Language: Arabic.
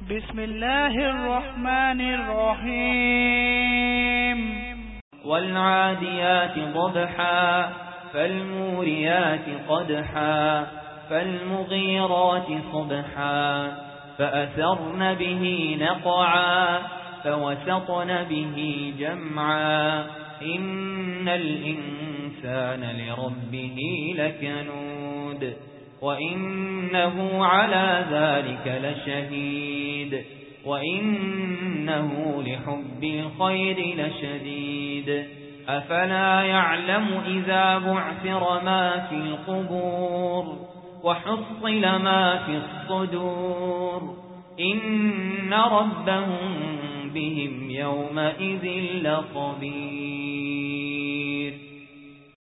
بسم الله الرحمن الرحيم والعاديات ضبحا فالموريات قدحا فالمغيرات صبحا فأثرن به نقعا فوسطن به جمعا إن الإنسان لربه لكنود وإنه على ذلك لشهيد وإنه لحب الخير لشديد أفلا يعلم إذا بعثر ما في القبور وحصل ما في الصدور إن ربهم بهم يومئذ لخبير.